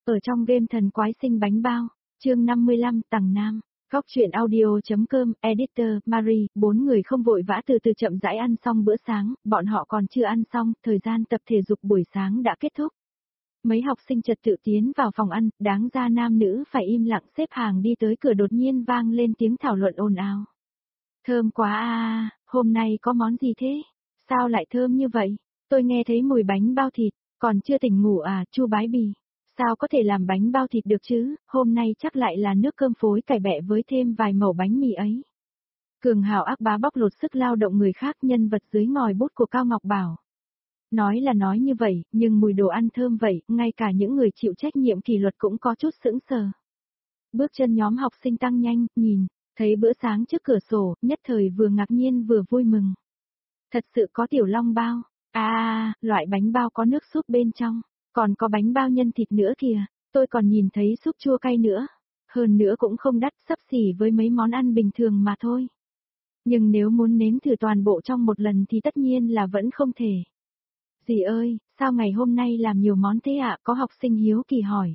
Ở trong game thần quái sinh bánh bao, chương 55 tầng Nam, góc truyện audio.com, editor, Marie, 4 người không vội vã từ từ chậm rãi ăn xong bữa sáng, bọn họ còn chưa ăn xong, thời gian tập thể dục buổi sáng đã kết thúc. Mấy học sinh trật tự tiến vào phòng ăn, đáng ra nam nữ phải im lặng xếp hàng đi tới cửa đột nhiên vang lên tiếng thảo luận ồn ào. Thơm quá à, hôm nay có món gì thế? Sao lại thơm như vậy? Tôi nghe thấy mùi bánh bao thịt, còn chưa tỉnh ngủ à, Chu Bái Bì. Sao có thể làm bánh bao thịt được chứ, hôm nay chắc lại là nước cơm phối cải bẹ với thêm vài mẩu bánh mì ấy. Cường Hào ác bá bóc lột sức lao động người khác, nhân vật dưới ngòi bút của Cao Ngọc Bảo. Nói là nói như vậy, nhưng mùi đồ ăn thơm vậy, ngay cả những người chịu trách nhiệm kỷ luật cũng có chút sững sờ. Bước chân nhóm học sinh tăng nhanh, nhìn, thấy bữa sáng trước cửa sổ, nhất thời vừa ngạc nhiên vừa vui mừng. Thật sự có tiểu long bao, loại bánh bao có nước súp bên trong, còn có bánh bao nhân thịt nữa kìa, tôi còn nhìn thấy súp chua cay nữa. Hơn nữa cũng không đắt, xấp xỉ với mấy món ăn bình thường mà thôi. Nhưng nếu muốn nếm thử toàn bộ trong một lần thì tất nhiên là vẫn không thể. Dì ơi, sao ngày hôm nay làm nhiều món thế ạ? Có học sinh hiếu kỳ hỏi.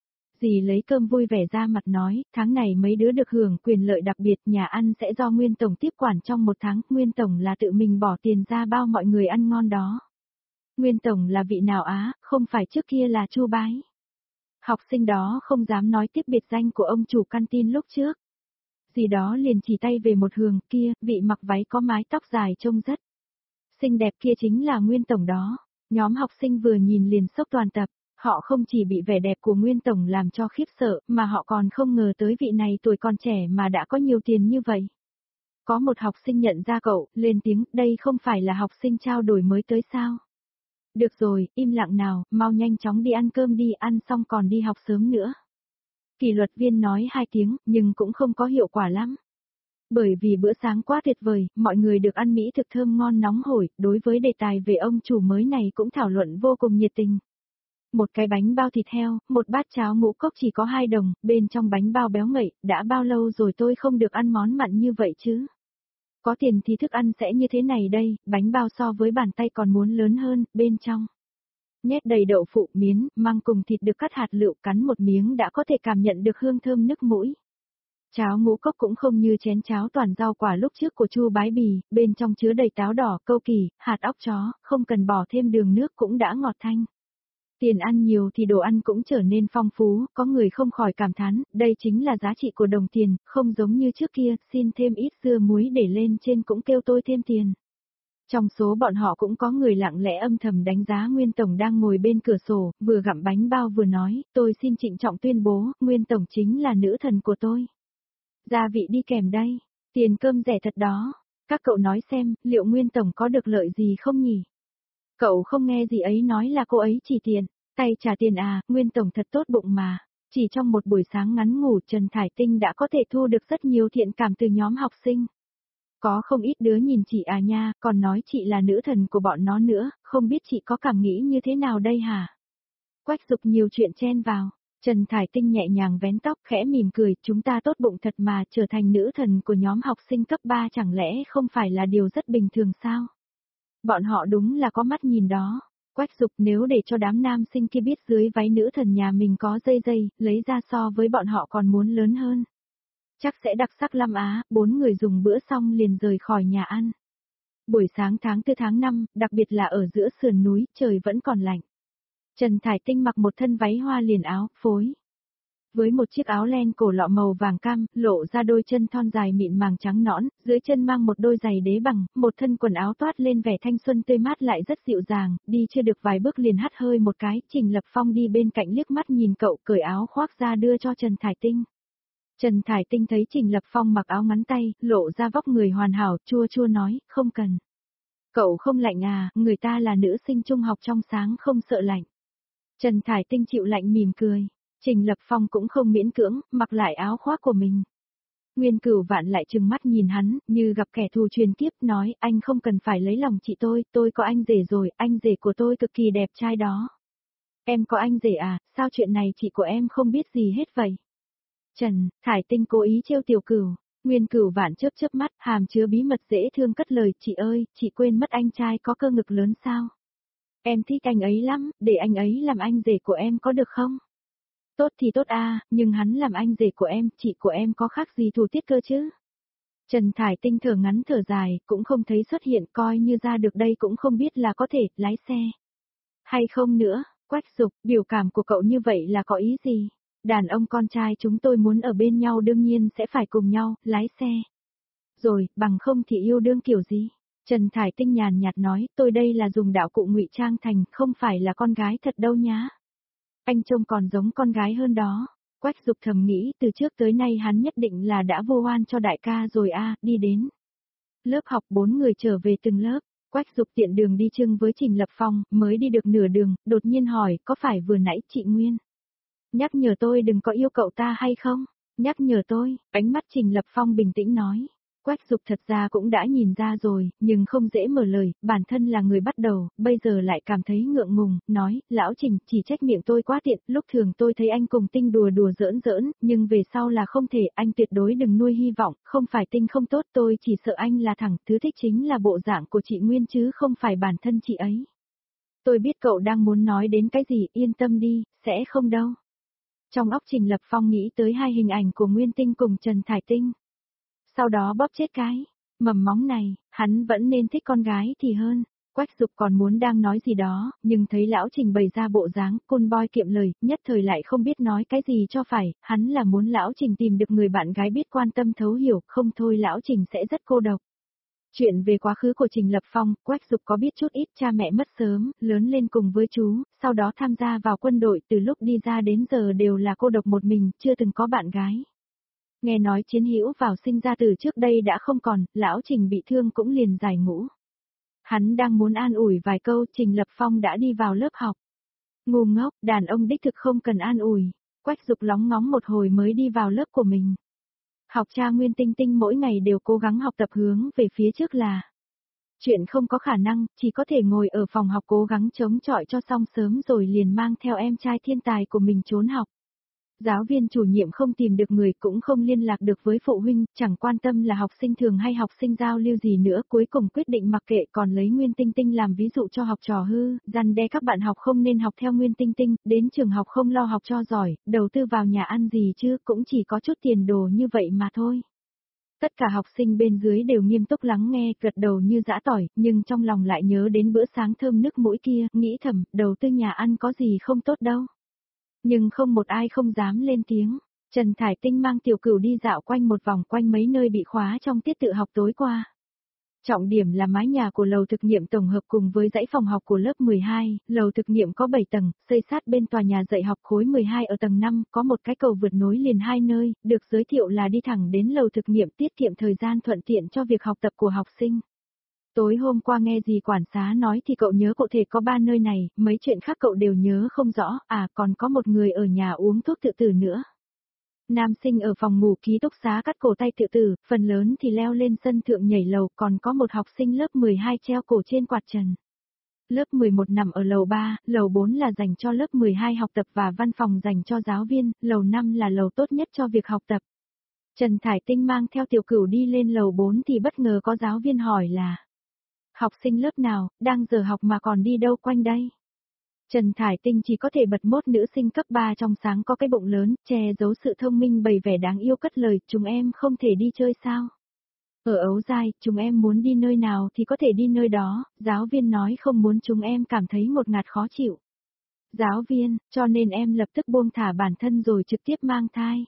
Dì lấy cơm vui vẻ ra mặt nói, tháng này mấy đứa được hưởng quyền lợi đặc biệt, nhà ăn sẽ do Nguyên Tổng tiếp quản trong một tháng, Nguyên Tổng là tự mình bỏ tiền ra bao mọi người ăn ngon đó. Nguyên Tổng là vị nào á, không phải trước kia là Chu Bái. Học sinh đó không dám nói tiếp biệt danh của ông chủ canteen lúc trước. Dì đó liền chỉ tay về một hướng kia, vị mặc váy có mái tóc dài trông rất xinh đẹp kia chính là Nguyên Tổng đó. Nhóm học sinh vừa nhìn liền sốc toàn tập, họ không chỉ bị vẻ đẹp của Nguyên Tổng làm cho khiếp sợ, mà họ còn không ngờ tới vị này tuổi còn trẻ mà đã có nhiều tiền như vậy. Có một học sinh nhận ra cậu, lên tiếng, đây không phải là học sinh trao đổi mới tới sao? Được rồi, im lặng nào, mau nhanh chóng đi ăn cơm đi, ăn xong còn đi học sớm nữa. Kỷ luật viên nói 2 tiếng, nhưng cũng không có hiệu quả lắm. Bởi vì bữa sáng quá tuyệt vời, mọi người được ăn mỹ thực thơm ngon nóng hổi, đối với đề tài về ông chủ mới này cũng thảo luận vô cùng nhiệt tình. Một cái bánh bao thịt heo, một bát cháo ngũ cốc chỉ có 2 đồng, bên trong bánh bao béo ngậy, đã bao lâu rồi tôi không được ăn món mặn như vậy chứ? Có tiền thì thức ăn sẽ như thế này đây, bánh bao so với bàn tay còn muốn lớn hơn, bên trong nhét đầy đậu phụ, miến, măng cùng thịt được cắt hạt lựu, cắn một miếng đã có thể cảm nhận được hương thơm nức mũi. Cháo ngũ cốc cũng không như chén cháo toàn rau quả lúc trước của Chu Bái Bì, bên trong chứa đầy táo đỏ, câu kỳ, hạt óc chó, không cần bỏ thêm đường nước cũng đã ngọt thanh. Tiền ăn nhiều thì đồ ăn cũng trở nên phong phú, có người không khỏi cảm thán, đây chính là giá trị của đồng tiền, không giống như trước kia, xin thêm ít dưa muối để lên trên cũng kêu tôi thêm tiền. Trong số bọn họ cũng có người lặng lẽ âm thầm đánh giá Nguyên Tổng đang ngồi bên cửa sổ, vừa gặm bánh bao vừa nói, tôi xin trịnh trọng tuyên bố, Nguyên Tổng chính là nữ thần của tôi. Gia vị đi kèm đây, tiền cơm rẻ thật đó, các cậu nói xem, liệu Nguyên Tổng có được lợi gì không nhỉ? Cậu không nghe gì ấy nói là cô ấy chỉ tiền, tay trả tiền à, Nguyên Tổng thật tốt bụng mà. Chỉ trong một buổi sáng ngắn ngủ Trần Thải Tinh đã có thể thu được rất nhiều thiện cảm từ nhóm học sinh. Có không ít đứa nhìn chị à nha, còn nói chị là nữ thần của bọn nó nữa, không biết chị có cảm nghĩ như thế nào đây hả? Quách Dục nhiều chuyện chen vào. Trần Thải Tinh nhẹ nhàng vén tóc khẽ mỉm cười, chúng ta tốt bụng thật mà, trở thành nữ thần của nhóm học sinh cấp 3 chẳng lẽ không phải là điều rất bình thường sao? Bọn họ đúng là có mắt nhìn đó. Quách Dục nếu để cho đám nam sinh kia biết dưới váy nữ thần nhà mình có dây dây, lấy ra so với bọn họ còn muốn lớn hơn. Chắc sẽ đặc sắc lắm á, 4 người dùng bữa xong liền rời khỏi nhà ăn. Buổi sáng tháng 4 tháng 5, đặc biệt là ở giữa sườn núi, trời vẫn còn lạnh. Trần Thải Tinh mặc một thân váy hoa liền áo, phối. Với một chiếc áo len cổ lọ màu vàng cam, lộ ra đôi chân thon dài mịn màng trắng nõn, dưới chân mang một đôi giày đế bằng, một thân quần áo toát lên vẻ thanh xuân tươi mát lại rất dịu dàng, đi chưa được vài bước liền hắt hơi một cái, Trình Lập Phong đi bên cạnh liếc mắt nhìn cậu cởi áo khoác ra đưa cho Trần Thải Tinh. Trần Thải Tinh thấy Trình Lập Phong mặc áo ngắn tay, lộ ra vóc người hoàn hảo, chua chua nói, không cần. Cậu không lạnh à, người ta là nữ sinh trung học trong sáng không sợ lạnh. Trần Thải Tinh chịu lạnh mỉm cười. Trình Lập Phong cũng không miễn cưỡng, mặc lại áo khoác của mình. Nguyên Cửu Vạn lại trừng mắt nhìn hắn, như gặp kẻ thù truyền kiếp, nói, anh không cần phải lấy lòng chị tôi có anh rể rồi, anh rể của tôi cực kỳ đẹp trai đó. Em có anh rể à, sao chuyện này chị của em không biết gì hết vậy? Trần, Thải Tinh cố ý trêu Tiểu Cửu. Nguyên Cửu Vạn chớp chớp mắt, hàm chứa bí mật dễ thương cất lời, chị ơi, chị quên mất anh trai có cơ ngực lớn sao? Em thích anh ấy lắm, để anh ấy làm anh rể của em có được không? Tốt thì tốt nhưng hắn làm anh rể của em, chị của em có khác gì thủ tiết cơ chứ? Trần Thải Tinh thở ngắn thở dài, cũng không thấy xuất hiện, coi như ra được đây cũng không biết là có thể lái xe hay không nữa. Quách Dục, biểu cảm của cậu như vậy là có ý gì? Đàn ông con trai chúng tôi muốn ở bên nhau đương nhiên sẽ phải cùng nhau, lái xe. Rồi, bằng không thì yêu đương kiểu gì? Trần Thải Tinh nhàn nhạt nói, tôi đây là dùng đạo cụ ngụy trang thành, không phải là con gái thật đâu nhá. Anh trông còn giống con gái hơn đó. Quách Dục thầm nghĩ, từ trước tới nay hắn nhất định là đã vô oan cho đại ca rồi đi đến. Lớp học 4 người trở về từng lớp. Quách Dục tiện đường đi chung với Trình Lập Phong, mới đi được nửa đường, đột nhiên hỏi, có phải vừa nãy chị Nguyên nhắc nhở tôi đừng có yêu cậu ta hay không? Nhắc nhở tôi, ánh mắt Trình Lập Phong bình tĩnh nói. Quách Dục thật ra cũng đã nhìn ra rồi, nhưng không dễ mở lời, bản thân là người bắt đầu, bây giờ lại cảm thấy ngượng ngùng, nói, lão Trình, chỉ trách miệng tôi quá tiện, lúc thường tôi thấy anh cùng Tinh đùa đùa giỡn giỡn, nhưng về sau là không thể, anh tuyệt đối đừng nuôi hy vọng, không phải Tinh không tốt, tôi chỉ sợ anh là thẳng, thứ thích chính là bộ dạng của chị Nguyên chứ không phải bản thân chị ấy. Tôi biết cậu đang muốn nói đến cái gì, yên tâm đi, sẽ không đâu. Trong óc Trình Lập Phong nghĩ tới hai hình ảnh của Nguyên Tinh cùng Trần Thải Tinh. Sau đó bóp chết cái mầm móng này, hắn vẫn nên thích con gái thì hơn. Quách Dục còn muốn đang nói gì đó, nhưng thấy lão Trình bày ra bộ dáng, côn boy kiệm lời, nhất thời lại không biết nói cái gì cho phải, hắn là muốn lão Trình tìm được người bạn gái biết quan tâm thấu hiểu, không thôi lão Trình sẽ rất cô độc. Chuyện về quá khứ của Trình Lập Phong, Quách Dục có biết chút ít, cha mẹ mất sớm, lớn lên cùng với chú, sau đó tham gia vào quân đội, từ lúc đi ra đến giờ đều là cô độc một mình, chưa từng có bạn gái. Nghe nói Chiến Hữu vào sinh ra từ trước đây đã không còn, lão Trình bị thương cũng liền giải ngũ. Hắn đang muốn an ủi vài câu, Trình Lập Phong đã đi vào lớp học. Ngu ngốc, đàn ông đích thực không cần an ủi. Quách Dục lóng ngóng một hồi mới đi vào lớp của mình. Học cha Nguyên Tinh Tinh mỗi ngày đều cố gắng học tập hướng về phía trước là chuyện không có khả năng, chỉ có thể ngồi ở phòng học cố gắng chống chọi cho xong sớm rồi liền mang theo em trai thiên tài của mình trốn học. Giáo viên chủ nhiệm không tìm được người cũng không liên lạc được với phụ huynh, chẳng quan tâm là học sinh thường hay học sinh giao lưu gì nữa, cuối cùng quyết định mặc kệ còn lấy Nguyên Tinh Tinh làm ví dụ cho học trò hư, răn đe các bạn học không nên học theo Nguyên Tinh Tinh, đến trường học không lo học cho giỏi, đầu tư vào nhà ăn gì chứ, cũng chỉ có chút tiền đồ như vậy mà thôi. Tất cả học sinh bên dưới đều nghiêm túc lắng nghe, gật đầu như giã tỏi, nhưng trong lòng lại nhớ đến bữa sáng thơm nức mũi kia, nghĩ thầm, đầu tư nhà ăn có gì không tốt đâu. Nhưng không một ai không dám lên tiếng. Trần Thải Tinh mang Tiểu Cửu đi dạo quanh một vòng quanh mấy nơi bị khóa trong tiết tự học tối qua. Trọng điểm là mái nhà của lầu thực nghiệm tổng hợp cùng với dãy phòng học của lớp 12, lầu thực nghiệm có 7 tầng, xây sát bên tòa nhà dạy học khối 12 ở tầng 5, có một cái cầu vượt nối liền hai nơi, được giới thiệu là đi thẳng đến lầu thực nghiệm tiết kiệm thời gian thuận tiện cho việc học tập của học sinh. Tối hôm qua nghe dì quản xá nói thì cậu nhớ cụ thể có 3 nơi này, mấy chuyện khác cậu đều nhớ không rõ, còn có một người ở nhà uống thuốc tự tử nữa. Nam sinh ở phòng ngủ ký túc xá cắt cổ tay tự tử, phần lớn thì leo lên sân thượng nhảy lầu, còn có một học sinh lớp 12 treo cổ trên quạt trần. Lớp 11 nằm ở lầu 3, lầu 4 là dành cho lớp 12 học tập và văn phòng dành cho giáo viên, lầu 5 là lầu tốt nhất cho việc học tập. Trần Thải Tinh mang theo Tiểu Cửu đi lên lầu 4 thì bất ngờ có giáo viên hỏi là: học sinh lớp nào, đang giờ học mà còn đi đâu quanh đây? Trần Thải Tinh chỉ có thể bật mốt nữ sinh cấp 3 trong sáng có cái bụng lớn, che giấu sự thông minh bày vẻ đáng yêu cất lời, chúng em không thể đi chơi sao? Ở Ấu Giai, chúng em muốn đi nơi nào thì có thể đi nơi đó, giáo viên nói không muốn chúng em cảm thấy ngột ngạt khó chịu. Giáo viên, cho nên em lập tức buông thả bản thân rồi trực tiếp mang thai.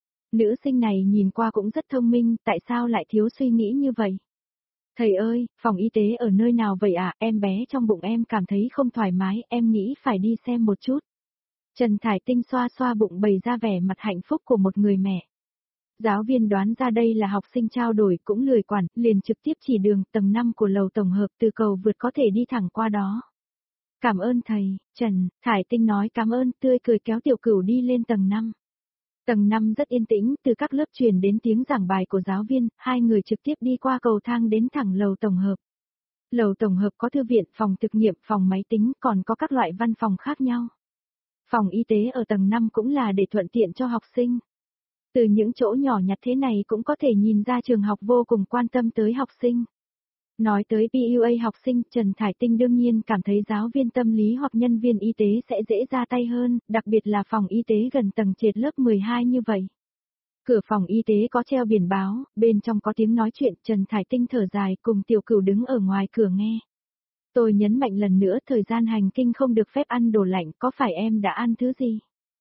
Nữ sinh này nhìn qua cũng rất thông minh, tại sao lại thiếu suy nghĩ như vậy? Thầy ơi, phòng y tế ở nơi nào vậy ạ? Em bé trong bụng em cảm thấy không thoải mái, em nghĩ phải đi xem một chút. Trần Thải Tinh xoa xoa bụng bày ra vẻ mặt hạnh phúc của một người mẹ. Giáo viên đoán ra đây là học sinh trao đổi cũng lười quản, liền trực tiếp chỉ đường tầng 5 của lầu tổng hợp từ cầu vượt có thể đi thẳng qua đó. Cảm ơn thầy, Trần Thải Tinh nói cảm ơn tươi cười kéo Tiểu Cửu đi lên tầng 5. Tầng 5 rất yên tĩnh, từ các lớp truyền đến tiếng giảng bài của giáo viên, hai người trực tiếp đi qua cầu thang đến thẳng lầu tổng hợp. Lầu tổng hợp có thư viện, phòng thực nghiệm, phòng máy tính, còn có các loại văn phòng khác nhau. Phòng y tế ở tầng 5 cũng là để thuận tiện cho học sinh. Từ những chỗ nhỏ nhặt thế này cũng có thể nhìn ra trường học vô cùng quan tâm tới học sinh. Nói tới PUA học sinh, Trần Thải Tinh đương nhiên cảm thấy giáo viên tâm lý hoặc nhân viên y tế sẽ dễ ra tay hơn, đặc biệt là phòng y tế gần tầng trệt lớp 12 như vậy. Cửa phòng y tế có treo biển báo, bên trong có tiếng nói chuyện, Trần Thải Tinh thở dài cùng Tiểu Cửu đứng ở ngoài cửa nghe. Tôi nhấn mạnh lần nữa thời gian hành kinh không được phép ăn đồ lạnh, có phải em đã ăn thứ gì?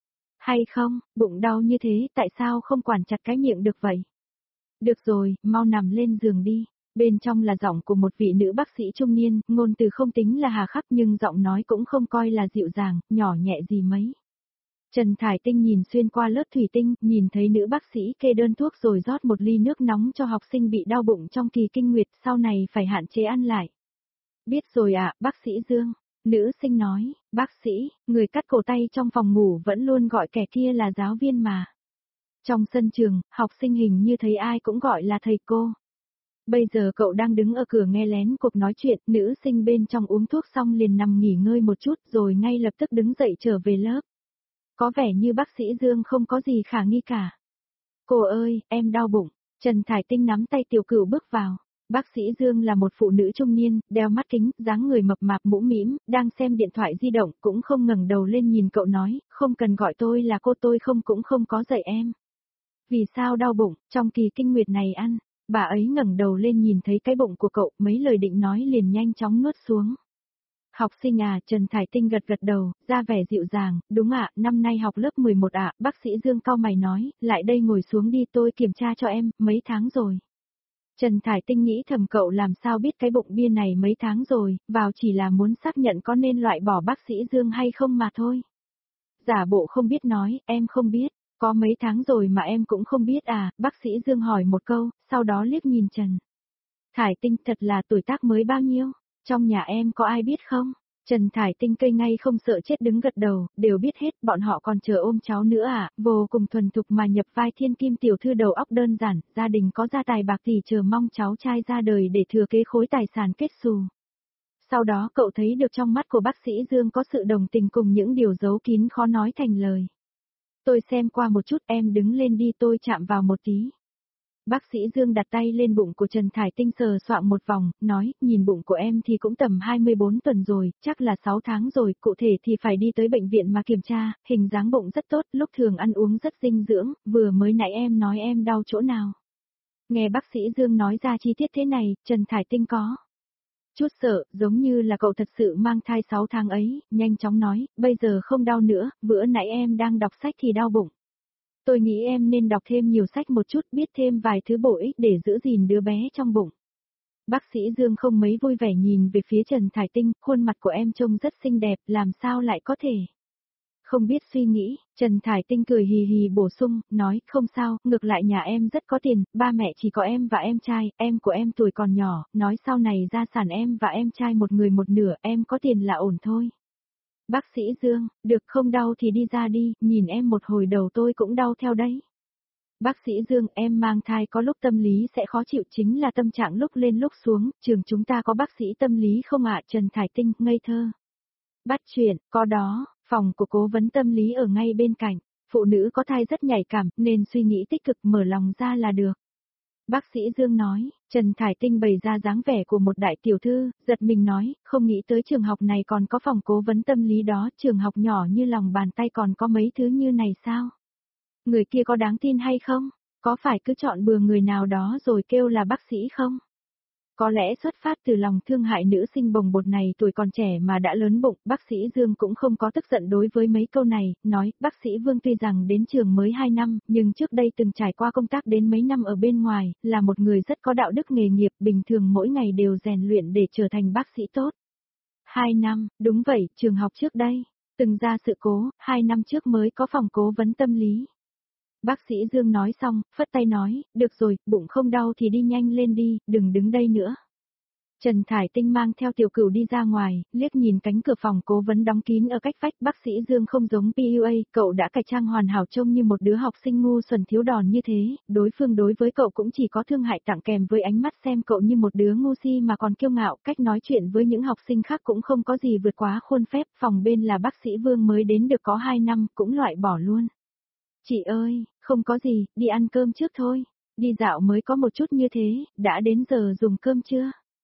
Hay không, bụng đau như thế, tại sao không quản chặt cái miệng được vậy? Được rồi, mau nằm lên giường đi. Bên trong là giọng của một vị nữ bác sĩ trung niên, ngôn từ không tính là hà khắc nhưng giọng nói cũng không coi là dịu dàng, nhỏ nhẹ gì mấy. Trần Thải Tinh nhìn xuyên qua lớp thủy tinh, nhìn thấy nữ bác sĩ kê đơn thuốc rồi rót một ly nước nóng cho học sinh bị đau bụng trong kỳ kinh nguyệt, sau này phải hạn chế ăn lại. Biết rồi ạ, bác sĩ Dương. Nữ sinh nói, bác sĩ, người cắt cổ tay trong phòng ngủ vẫn luôn gọi kẻ kia là giáo viên mà. Trong sân trường, học sinh hình như thấy ai cũng gọi là thầy cô. Bây giờ cậu đang đứng ở cửa nghe lén cuộc nói chuyện, nữ sinh bên trong uống thuốc xong liền nằm nghỉ ngơi một chút rồi ngay lập tức đứng dậy trở về lớp. Có vẻ như bác sĩ Dương không có gì khả nghi cả. Cô ơi, em đau bụng. Trần Thải Tinh nắm tay Tiểu Cửu bước vào. Bác sĩ Dương là một phụ nữ trung niên, đeo mắt kính, dáng người mập mạp mũ mĩm, đang xem điện thoại di động, cũng không ngẩng đầu lên nhìn cậu nói, không cần gọi tôi là cô, tôi cũng không có dạy em. Vì sao đau bụng, trong kỳ kinh nguyệt này ăn? Bà ấy ngẩng đầu lên nhìn thấy cái bụng của cậu, mấy lời định nói liền nhanh chóng nuốt xuống. Học sinh à, Trần Thải Tinh gật gật đầu, ra vẻ dịu dàng, đúng ạ, năm nay học lớp 11 ạ, bác sĩ Dương cau mày nói, lại đây ngồi xuống đi tôi kiểm tra cho em, mấy tháng rồi. Trần Thải Tinh nghĩ thầm cậu làm sao biết cái bụng bia này mấy tháng rồi, vào chỉ là muốn xác nhận có nên loại bỏ bác sĩ Dương hay không mà thôi. Giả bộ không biết nói, em không biết, có mấy tháng rồi mà em cũng không biết à, bác sĩ Dương hỏi một câu, sau đó liếc nhìn Trần. Thải Tinh thật là tuổi tác mới bao nhiêu, trong nhà em có ai biết không? Trần Thải Tinh cây ngay không sợ chết đứng gật đầu, đều biết hết, bọn họ còn chờ ôm cháu nữa à, vô cùng thuần thục mà nhập vai thiên kim tiểu thư đầu óc đơn giản, gia đình có gia tài bạc thì chờ mong cháu trai ra đời để thừa kế khối tài sản kết xù. Sau đó cậu thấy được trong mắt của bác sĩ Dương có sự đồng tình cùng những điều giấu kín khó nói thành lời. Tôi xem qua một chút, em đứng lên đi, tôi chạm vào một tí. Bác sĩ Dương đặt tay lên bụng của Trần Thải Tinh sờ soạng một vòng, nói, nhìn bụng của em thì cũng tầm 24 tuần rồi, chắc là 6 tháng rồi, cụ thể thì phải đi tới bệnh viện mà kiểm tra, hình dáng bụng rất tốt, lúc thường ăn uống rất dinh dưỡng, vừa mới nãy em nói em đau chỗ nào. Nghe bác sĩ Dương nói ra chi tiết thế này, Trần Thải Tinh có chút sợ, giống như là cậu thật sự mang thai 6 tháng ấy, nhanh chóng nói, bây giờ không đau nữa, bữa nãy em đang đọc sách thì đau bụng. Tôi nghĩ em nên đọc thêm nhiều sách một chút, biết thêm vài thứ bổ ích để giữ gìn đứa bé trong bụng. Bác sĩ Dương không mấy vui vẻ nhìn về phía Trần Thải Tinh, khuôn mặt của em trông rất xinh đẹp, làm sao lại có thể. Không biết suy nghĩ, Trần Thải Tinh cười hì hì bổ sung, nói, không sao, ngược lại nhà em rất có tiền, ba mẹ chỉ có em và em trai, em của em tuổi còn nhỏ, nói sau này gia sản em và em trai một người một nửa, em có tiền là ổn thôi. Bác sĩ Dương, được không đau thì đi ra đi, nhìn em một hồi đầu tôi cũng đau theo đấy. Bác sĩ Dương, em mang thai có lúc tâm lý sẽ khó chịu, chính là tâm trạng lúc lên lúc xuống, trường chúng ta có bác sĩ tâm lý không ạ? Trần Thải Tinh, ngây thơ. Bắt chuyện, có đó, phòng của cố vấn tâm lý ở ngay bên cạnh, phụ nữ có thai rất nhạy cảm nên suy nghĩ tích cực mở lòng ra là được. Bác sĩ Dương nói, Trần Thải Tinh bày ra dáng vẻ của một đại tiểu thư, giật mình nói, không nghĩ tới trường học này còn có phòng cố vấn tâm lý đó, trường học nhỏ như lòng bàn tay còn có mấy thứ như này sao? Người kia có đáng tin hay không? Có phải cứ chọn bừa người nào đó rồi kêu là bác sĩ không? Có lẽ xuất phát từ lòng thương hại nữ sinh bồng bột này tuổi còn trẻ mà đã lớn bụng, bác sĩ Dương cũng không có tức giận đối với mấy câu này, nói, bác sĩ Vương tuy rằng đến trường mới 2 năm, nhưng trước đây từng trải qua công tác đến mấy năm ở bên ngoài, là một người rất có đạo đức nghề nghiệp, bình thường mỗi ngày đều rèn luyện để trở thành bác sĩ tốt. 2 năm, đúng vậy, trường học trước đây, từng ra sự cố, 2 năm trước mới có phòng cố vấn tâm lý. Bác sĩ Dương nói xong, phất tay nói, được rồi, bụng không đau thì đi nhanh lên đi, đừng đứng đây nữa. Trần Thải Tinh mang theo Tiểu Cửu đi ra ngoài, liếc nhìn cánh cửa phòng cố vấn đóng kín ở cách vách, bác sĩ Dương không giống PUA, cậu đã cải trang hoàn hảo trông như một đứa học sinh ngu xuẩn thiếu đòn như thế, đối phương đối với cậu cũng chỉ có thương hại tặng kèm với ánh mắt xem cậu như một đứa ngu si mà còn kiêu ngạo, cách nói chuyện với những học sinh khác cũng không có gì vượt quá khuôn phép, phòng bên là bác sĩ Vương mới đến được có 2 năm, cũng loại bỏ luôn. Chị ơi, không có gì, đi ăn cơm trước thôi, đi dạo mới có một chút như thế, đã đến giờ dùng cơm chưa?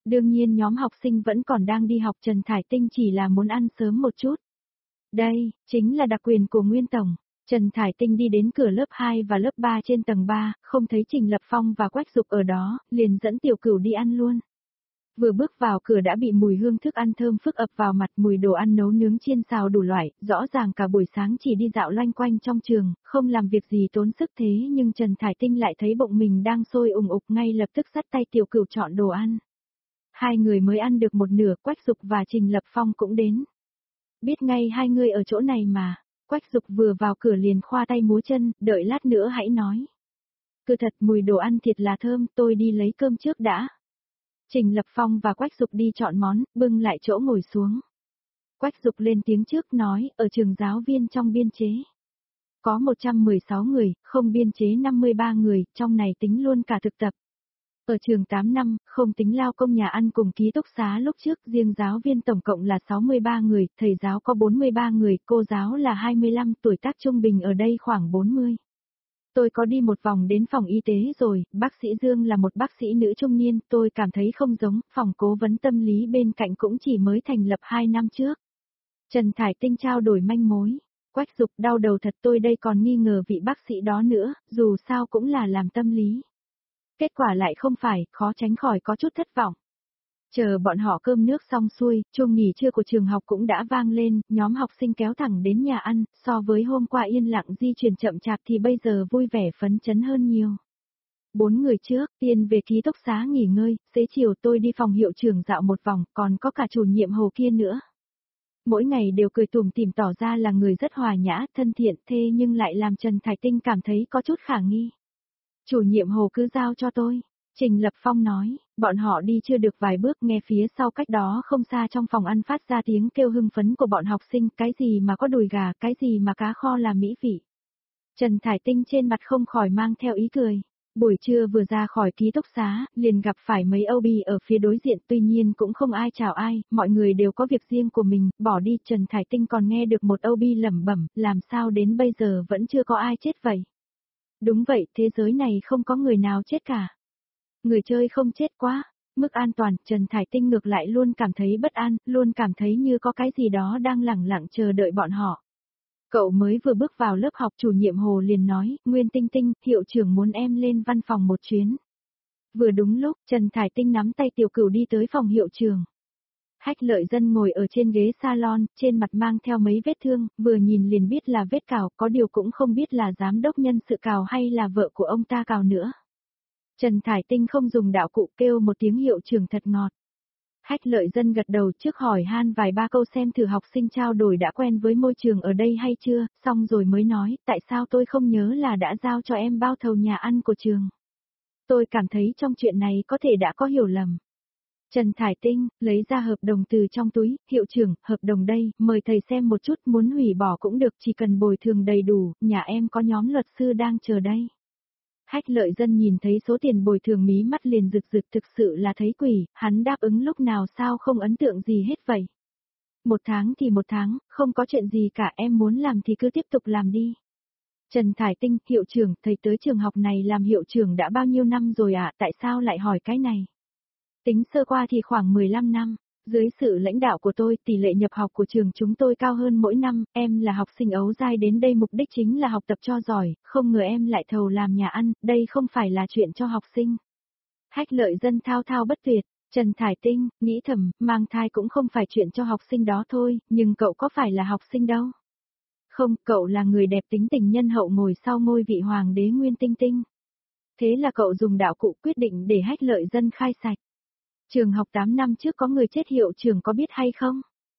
Đương nhiên nhóm học sinh vẫn còn đang đi học, Trần Thải Tinh chỉ là muốn ăn sớm một chút. Đây, chính là đặc quyền của Nguyên Tổng. Trần Thải Tinh đi đến cửa lớp 2 và lớp 3 trên tầng 3, không thấy Trình Lập Phong và Quách Dục ở đó, liền dẫn Tiểu Cửu đi ăn luôn. Vừa bước vào cửa đã bị mùi hương thức ăn thơm phức ập vào mặt, mùi đồ ăn nấu nướng chiên xào đủ loại, rõ ràng cả buổi sáng chỉ đi dạo loanh quanh trong trường, không làm việc gì tốn sức thế nhưng Trần Thải Tinh lại thấy bụng mình đang sôi ủng ục, ngay lập tức dắt tay Tiểu Cửu chọn đồ ăn. Hai người mới ăn được một nửa, Quách Dục và Trình Lập Phong cũng đến. Biết ngay hai người ở chỗ này mà. Quách Dục vừa vào cửa liền khoa tay múa chân, đợi lát nữa hãy nói. Cứ thật mùi đồ ăn thiệt là thơm, tôi đi lấy cơm trước đã. Trình Lập Phong và Quách Dục đi chọn món, bưng lại chỗ ngồi xuống. Quách Dục lên tiếng trước nói, ở trường giáo viên trong biên chế. Có 116 người, không biên chế 53 người, trong này tính luôn cả thực tập. Ở trường 8 năm, không tính lao công nhà ăn cùng ký túc xá lúc trước, riêng giáo viên tổng cộng là 63 người, thầy giáo có 43 người, cô giáo là 25, tuổi tác trung bình ở đây khoảng 40. Tôi có đi một vòng đến phòng y tế rồi, bác sĩ Dương là một bác sĩ nữ trung niên, tôi cảm thấy không giống, phòng cố vấn tâm lý bên cạnh cũng chỉ mới thành lập 2 năm trước. Trần Thải Tinh trao đổi manh mối. Quách Dục đau đầu thật, tôi đây còn nghi ngờ vị bác sĩ đó nữa, dù sao cũng là làm tâm lý. Kết quả lại không phải, khó tránh khỏi có chút thất vọng. Chờ bọn họ cơm nước xong xuôi, chuông nghỉ trưa của trường học cũng đã vang lên, nhóm học sinh kéo thẳng đến nhà ăn, so với hôm qua yên lặng di chuyển chậm chạp thì bây giờ vui vẻ phấn chấn hơn nhiều. 4 người trước, tiên về ký túc xá nghỉ ngơi, xế chiều tôi đi phòng hiệu trưởng dạo một vòng, còn có cả chủ nhiệm Hồ kia nữa. Mỗi ngày đều cười tủm tỉm tỏ ra là người rất hòa nhã, thân thiện, thế nhưng lại làm Trần Thải Tinh cảm thấy có chút khả nghi. Chủ nhiệm Hồ cứ giao cho tôi. Trình Lập Phong nói, bọn họ đi chưa được vài bước nghe phía sau cách đó không xa trong phòng ăn phát ra tiếng kêu hưng phấn của bọn học sinh, cái gì mà có đùi gà, cái gì mà cá kho là mỹ vị. Trần Thải Tinh trên mặt không khỏi mang theo ý cười. Buổi trưa vừa ra khỏi ký túc xá, liền gặp phải mấy OB ở phía đối diện, tuy nhiên cũng không ai chào ai, mọi người đều có việc riêng của mình, bỏ đi. Trần Thải Tinh còn nghe được một OB lẩm bẩm, làm sao đến bây giờ vẫn chưa có ai chết vậy. Đúng vậy, thế giới này không có người nào chết cả. Người chơi không chết quá. Mức an toàn, Trần Thải Tinh ngược lại luôn cảm thấy bất an, luôn cảm thấy như có cái gì đó đang lẳng lặng chờ đợi bọn họ. Cậu mới vừa bước vào lớp học, chủ nhiệm Hồ liền nói, Nguyên Tinh Tinh, hiệu trưởng muốn em lên văn phòng một chuyến. Vừa đúng lúc, Trần Thải Tinh nắm tay Tiểu Cửu đi tới phòng hiệu trưởng. Hách Lợi Dân ngồi ở trên ghế salon, trên mặt mang theo mấy vết thương, vừa nhìn liền biết là vết cào, có điều cũng không biết là giám đốc nhân sự cào hay là vợ của ông ta cào nữa. Trần Thải Tinh không dùng đạo cụ, kêu một tiếng hiệu trưởng thật ngọt. Hách Lợi Dân gật đầu trước hỏi han vài ba câu xem thử học sinh trao đổi đã quen với môi trường ở đây hay chưa, xong rồi mới nói, tại sao tôi không nhớ là đã giao cho em bao thầu nhà ăn của trường. Tôi cảm thấy trong chuyện này có thể đã có hiểu lầm. Trần Thải Tinh, lấy ra hợp đồng từ trong túi, hiệu trưởng, hợp đồng đây, mời thầy xem một chút, muốn hủy bỏ cũng được, chỉ cần bồi thường đầy đủ, nhà em có nhóm luật sư đang chờ đây. Hách Lợi Dân nhìn thấy số tiền bồi thường mí mắt liền rực rực, thực sự là thấy quỷ, hắn đáp ứng lúc nào sao không ấn tượng gì hết vậy. 1 tháng thì 1 tháng, không có chuyện gì cả, em muốn làm thì cứ tiếp tục làm đi. Trần Thải Tinh, hiệu trưởng, thầy tới trường học này làm hiệu trưởng đã bao nhiêu năm rồi ạ, tại sao lại hỏi cái này? Tính sơ qua thì khoảng 15 năm. Dưới sự lãnh đạo của tôi, tỷ lệ nhập học của trường chúng tôi cao hơn mỗi năm, em là học sinh ấu giai đến đây mục đích chính là học tập cho giỏi, không ngờ em lại thầu làm nhà ăn, đây không phải là chuyện cho học sinh. Hách Lợi Dân thao thao bất tuyệt, Trần Thải Tinh, nghĩ thầm, mang thai cũng không phải chuyện cho học sinh đó thôi, nhưng cậu có phải là học sinh đâu. Không, cậu là người đẹp tính tình nhân hậu ngồi sau ngôi vị hoàng đế Nguyên Tinh Tinh. Thế là cậu dùng đạo cụ quyết định để Hách Lợi Dân khai sạch. Trường học 8 năm trước có người chết, hiệu trưởng có biết hay không?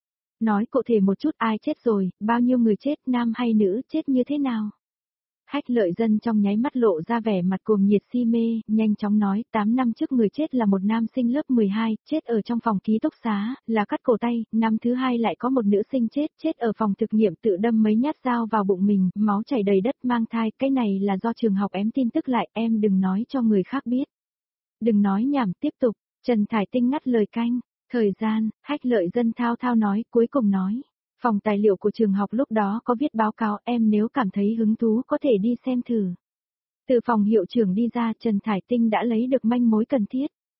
Nói cụ thể một chút, ai chết rồi, bao nhiêu người chết, nam hay nữ, chết như thế nào? Hách Lợi Dân trong nháy mắt lộ ra vẻ mặt cuồng nhiệt si mê, nhanh chóng nói, 8 năm trước người chết là một nam sinh lớp 12, chết ở trong phòng ký túc xá, là cắt cổ tay, năm thứ hai lại có một nữ sinh chết ở phòng thực nghiệm tự đâm mấy nhát dao vào bụng mình, máu chảy đầy đất, mang thai, cái này là do trường học em tin tức lại, em đừng nói cho người khác biết. Đừng nói nhảm, tiếp tục. Trần Thải Tinh ngắt lời canh, thời gian, Hách Lợi Dân thao thao nói, cuối cùng nói, phòng tài liệu của trường học lúc đó có viết báo cáo, em nếu cảm thấy hứng thú có thể đi xem thử. Từ phòng hiệu trưởng đi ra, Trần Thải Tinh đã lấy được manh mối cần thiết.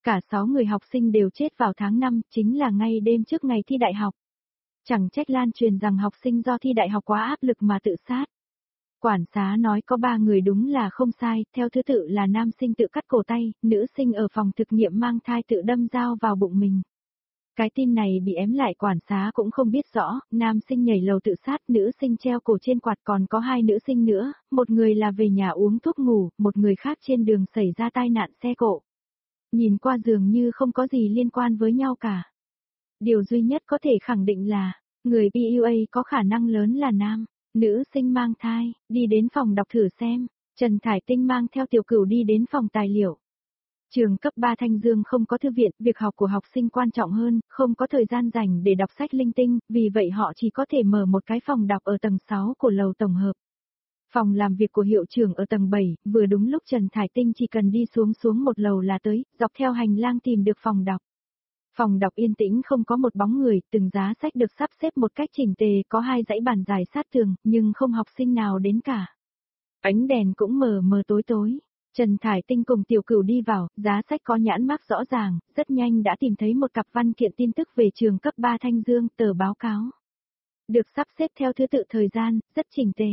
Cả 6 người học sinh đều chết vào tháng 5, chính là ngay đêm trước ngày thi đại học. Chẳng trách lan truyền rằng học sinh do thi đại học quá áp lực mà tự sát. Quản xá nói có 3 người đúng là không sai, theo thứ tự là nam sinh tự cắt cổ tay, nữ sinh ở phòng thực nghiệm mang thai tự đâm dao vào bụng mình. Cái tin này bị ém lại quản xá cũng không biết rõ, nam sinh nhảy lầu tự sát, nữ sinh treo cổ trên quạt, còn có 2 nữ sinh nữa, một người là về nhà uống thuốc ngủ, một người khác trên đường xảy ra tai nạn xe cộ. Nhìn qua dường như không có gì liên quan với nhau cả. Điều duy nhất có thể khẳng định là, người PUA có khả năng lớn là nam. Nữ sinh mang thai, đi đến phòng đọc thử xem. Trần Thải Tinh mang theo Tiểu Cửu đi đến phòng tài liệu. Trường cấp 3 Thanh Dương không có thư viện, việc học của học sinh quan trọng hơn, không có thời gian dành để đọc sách linh tinh, vì vậy họ chỉ có thể mở một cái phòng đọc ở tầng 6 của lầu tổng hợp. Phòng làm việc của hiệu trưởng ở tầng 7, vừa đúng lúc Trần Thải Tinh chỉ cần đi xuống một lầu là tới, dọc theo hành lang tìm được phòng đọc. Phòng đọc yên tĩnh không có một bóng người, từng giá sách được sắp xếp một cách chỉnh tề, có 2 dãy bàn dài sát tường, nhưng không học sinh nào đến cả. Ánh đèn cũng mờ mờ tối tối. Trần Thải Tinh cùng Tiểu Cửu đi vào, giá sách có nhãn mác rõ ràng, rất nhanh đã tìm thấy một cặp văn kiện tin tức về trường cấp 3 Thanh Dương, tờ báo cáo. Được sắp xếp theo thứ tự thời gian, rất chỉnh tề.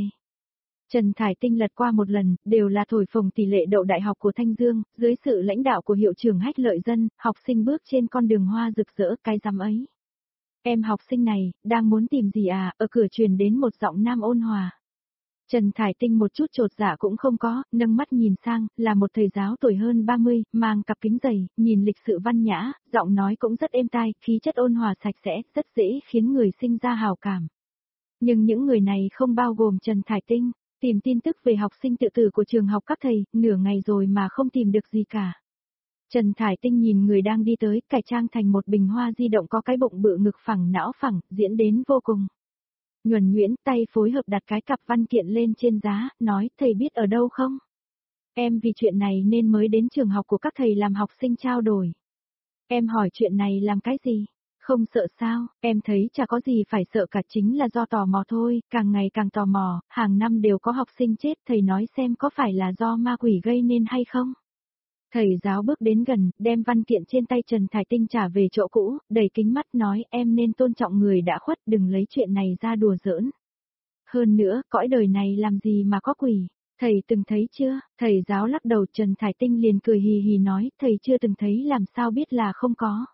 Trần Thải Tinh lật qua một lần, đều là thổi phồng tỷ lệ đậu đại học của Thanh Dương, dưới sự lãnh đạo của hiệu trưởng Hách Lợi Dân, học sinh bước trên con đường hoa rực rỡ cái rắm ấy. Em học sinh này, đang muốn tìm gì à, ở cửa truyền đến một giọng nam ôn hòa. Trần Thải Tinh một chút chột dạ cũng không có, nâng mắt nhìn sang, là một thầy giáo tuổi hơn 30, mang cặp kính dày, nhìn lịch sự văn nhã, giọng nói cũng rất êm tai, khí chất ôn hòa sạch sẽ, rất dễ khiến người sinh ra hào cảm. Nhưng những người này không bao gồm Trần Thải Tinh. Tìm tin tức về học sinh tự tử của trường học các thầy, nửa ngày rồi mà không tìm được gì cả. Trần Thải Tinh nhìn người đang đi tới, cải trang thành một bình hoa di động có cái bụng bự ngực phẳng não phẳng, diễn đến vô cùng. Nhuần nhuyễn tay phối hợp đặt cái cặp văn kiện lên trên giá, nói, thầy biết ở đâu không? Em vì chuyện này nên mới đến trường học của các thầy làm học sinh trao đổi. Em hỏi chuyện này làm cái gì? Không sợ sao, em thấy chả có gì phải sợ cả, chính là do tò mò thôi, càng ngày càng tò mò, hàng năm đều có học sinh chết, thầy nói xem có phải là do ma quỷ gây nên hay không? Thầy giáo bước đến gần, đem văn kiện trên tay Trần Thải Tinh trả về chỗ cũ, đầy kính mắt nói em nên tôn trọng người đã khuất, đừng lấy chuyện này ra đùa giỡn. Hơn nữa, cõi đời này làm gì mà có quỷ, thầy từng thấy chưa? Thầy giáo lắc đầu, Trần Thải Tinh liền cười hì hì nói, thầy chưa từng thấy làm sao biết là không có.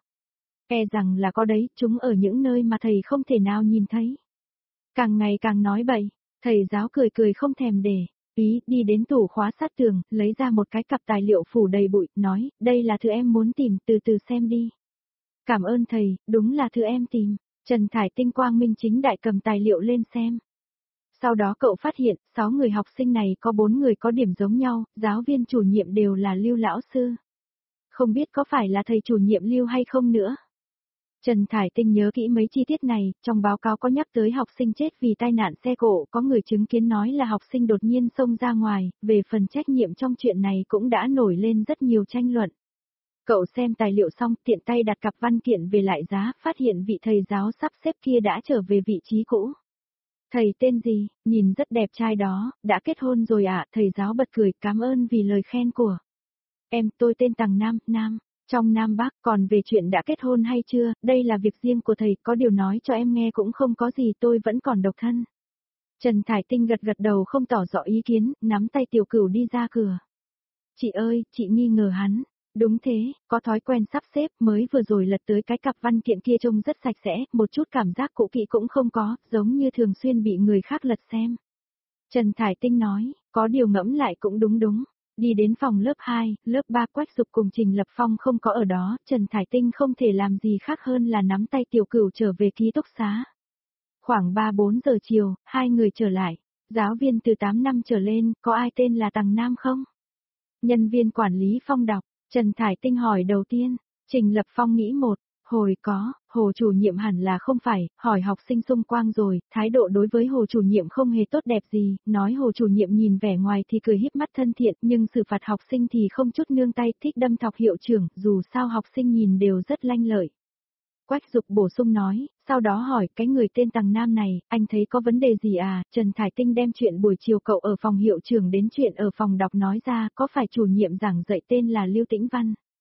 E rằng là có đấy, chúng ở những nơi mà thầy không thể nào nhìn thấy. Càng ngày càng nói bậy, thầy giáo cười cười không thèm để ý, đi đến tủ khóa sát tường, lấy ra một cái cặp tài liệu phủ đầy bụi, nói, đây là thứ em muốn tìm, từ từ xem đi. Cảm ơn thầy, đúng là thứ em tìm. Trần Thải Tinh quang minh chính đại cầm tài liệu lên xem. Sau đó cậu phát hiện, 6 người học sinh này có 4 người có điểm giống nhau, giáo viên chủ nhiệm đều là Lưu lão sư. Không biết có phải là thầy chủ nhiệm Lưu hay không nữa. Trần Thải Tinh nhớ kỹ mấy chi tiết này, trong báo cáo có nhắc tới học sinh chết vì tai nạn xe cộ, có người chứng kiến nói là học sinh đột nhiên xông ra ngoài, về phần trách nhiệm trong chuyện này cũng đã nổi lên rất nhiều tranh luận. Cậu xem tài liệu xong, tiện tay đặt cặp văn kiện về lại giá, phát hiện vị thầy giáo sắp xếp kia đã trở về vị trí cũ. Thầy tên gì, nhìn rất đẹp trai đó, đã kết hôn rồi ạ, thầy giáo bật cười, cảm ơn vì lời khen của. Em, tôi tên Tằng Nam. Trong Nam Bắc, còn về chuyện đã kết hôn hay chưa, đây là việc riêng của thầy, có điều nói cho em nghe cũng không có gì, tôi vẫn còn độc thân. Trần Thải Tinh gật gật đầu không tỏ rõ ý kiến, nắm tay Tiểu Cửu đi ra cửa. Chị ơi, chị nghi ngờ hắn. Đúng thế, có thói quen sắp xếp, mới vừa rồi lật tới cái cặp văn kiện kia trông rất sạch sẽ, một chút cảm giác cũ kỹ cũng không có, giống như thường xuyên bị người khác lật xem. Trần Thải Tinh nói, có điều ngẫm lại cũng đúng. Đi đến phòng lớp 2, lớp 3 Quách Dục cùng Trình Lập Phong không có ở đó, Trần Thải Tinh không thể làm gì khác hơn là nắm tay Tiểu Cửu trở về ký túc xá. Khoảng 3-4 giờ chiều, hai người trở lại. Giáo viên từ 8 năm trở lên, có ai tên là Tằng Nam không? Nhân viên quản lý Phong đọc, Trần Thải Tinh hỏi đầu tiên. Trình Lập Phong nghĩ một, hồi có, Hồ chủ nhiệm hẳn là không phải, hỏi học sinh xung quanh rồi, thái độ đối với Hồ chủ nhiệm không hề tốt đẹp gì, nói Hồ chủ nhiệm nhìn vẻ ngoài thì cười híp mắt thân thiện, nhưng xử phạt học sinh thì không chút nương tay, thích đâm thọc hiệu trưởng, dù sao học sinh nhìn đều rất lanh lợi. Quách Dục bổ sung nói, sau đó hỏi cái người tên Tằng Nam này, anh thấy có vấn đề gì à? Trần Thải Tinh đem chuyện buổi chiều cậu ở phòng hiệu trưởng đến chuyện ở phòng đọc nói ra, có phải chủ nhiệm giảng dạy tên là Lưu Tĩnh Văn?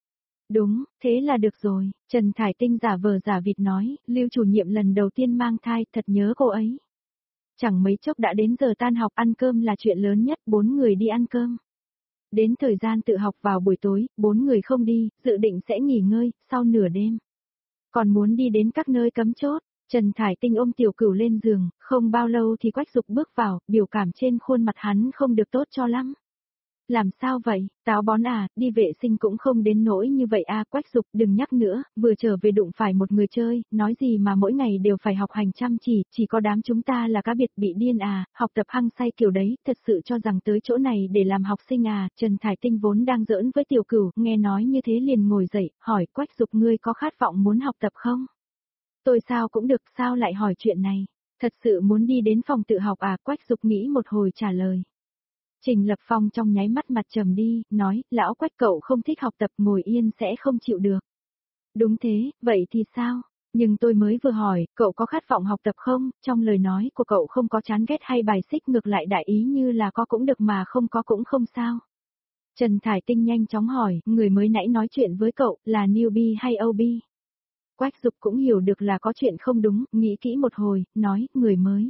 Đúng, thế là được rồi, Trần Thải Tinh giả vờ giả vịt nói, Lưu chủ nhiệm lần đầu tiên mang thai, thật nhớ cô ấy. Chẳng mấy chốc đã đến giờ tan học, ăn cơm là chuyện lớn nhất, 4 người đi ăn cơm. Đến thời gian tự học vào buổi tối, 4 người không đi, dự định sẽ nghỉ ngơi, sau nửa đêm. Còn muốn đi đến các nơi cấm chốt, Trần Thải Tinh ôm Tiểu Cửu lên giường, không bao lâu thì Quách Dục bước vào, biểu cảm trên khuôn mặt hắn không được tốt cho lắm. Làm sao vậy, táo bón à, đi vệ sinh cũng không đến nỗi như vậy à, Quách Dục đừng nhắc nữa, vừa trở về đụng phải một người chơi, nói gì mà mỗi ngày đều phải học hành chăm chỉ có đám chúng ta là cá biệt bị điên à, học tập hăng say kiểu đấy, thật sự cho rằng tới chỗ này để làm học sinh à, Trần Thải Tinh vốn đang giỡn với Tiểu Cửu, nghe nói như thế liền ngồi dậy, hỏi Quách Dục ngươi có khát vọng muốn học tập không? Tôi sao cũng được, sao lại hỏi chuyện này? Thật sự muốn đi đến phòng tự học à, Quách Dục nghĩ một hồi trả lời. Trình Lập Phong trong nháy mắt mặt trầm đi, nói, lão Quách cậu không thích học tập ngồi yên sẽ không chịu được. Đúng thế, vậy thì sao? Nhưng tôi mới vừa hỏi, cậu có khát vọng học tập không? Trong lời nói của cậu không có chán ghét hay bài xích, ngược lại đại ý như là có cũng được mà không có cũng không sao. Trần Thải Tinh nhanh chóng hỏi, người mới nãy nói chuyện với cậu, là newbie hay OB? Quách Dục cũng hiểu được là có chuyện không đúng, nghĩ kỹ một hồi, nói, người mới.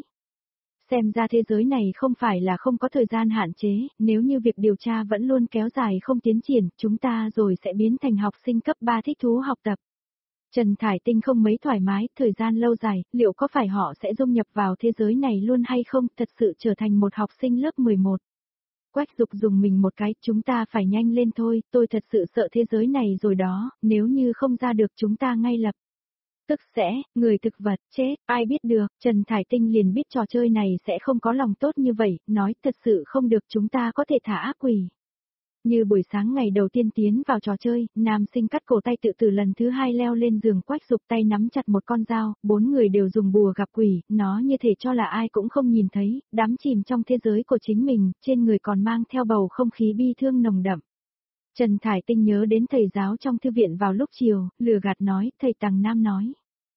Xem ra thế giới này không phải là không có thời gian hạn chế, nếu như việc điều tra vẫn luôn kéo dài không tiến triển, chúng ta rồi sẽ biến thành học sinh cấp 3 thích thú học tập. Trần Thải Tinh không mấy thoải mái, thời gian lâu dài, liệu có phải họ sẽ dung nhập vào thế giới này luôn hay không, thật sự trở thành một học sinh lớp 11. Quách Dục dùng mình một cái, chúng ta phải nhanh lên thôi, tôi thật sự sợ thế giới này rồi đó, nếu như không ra được chúng ta ngay lập tức sẽ, người thực vật, chết, ai biết được, Trần Thải Tinh liền biết trò chơi này sẽ không có lòng tốt như vậy, nói thật sự không được chúng ta có thể thả ác quỷ. Như buổi sáng ngày đầu tiên tiến vào trò chơi, nam sinh cắt cổ tay tự tử lần thứ hai leo lên giường Quách Dục tay nắm chặt một con dao, 4 người đều dùng bùa gặp quỷ, nó như thể cho là ai cũng không nhìn thấy, đắm chìm trong thế giới của chính mình, trên người còn mang theo bầu không khí bi thương nồng đậm. Trần Thải Tinh nhớ đến thầy giáo trong thư viện vào lúc chiều, lừa gạt nói, thầy Tằng Nam nói.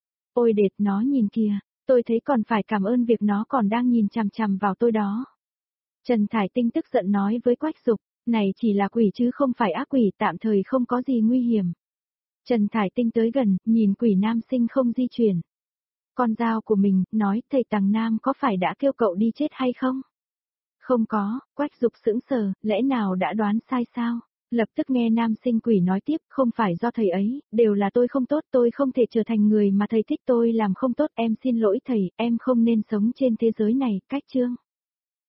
Ôi đệt nó nhìn kìa, tôi thấy còn phải cảm ơn việc nó còn đang nhìn chằm chằm vào tôi đó. Trần Thải Tinh tức giận nói với Quách Dục, này chỉ là quỷ chứ không phải ác quỷ, tạm thời không có gì nguy hiểm. Trần Thải Tinh tới gần, nhìn quỷ nam sinh không di chuyển. Con dao của mình, nói, thầy Tằng Nam có phải đã kêu cậu đi chết hay không? Không có, Quách Dục sững sờ, lẽ nào đã đoán sai sao? Lập tức nghe nam sinh quỷ nói tiếp, không phải do thầy ấy, đều là tôi không tốt, tôi không thể trở thành người mà thầy thích, tôi làm không tốt, em xin lỗi thầy, em không nên sống trên thế giới này, cách chương.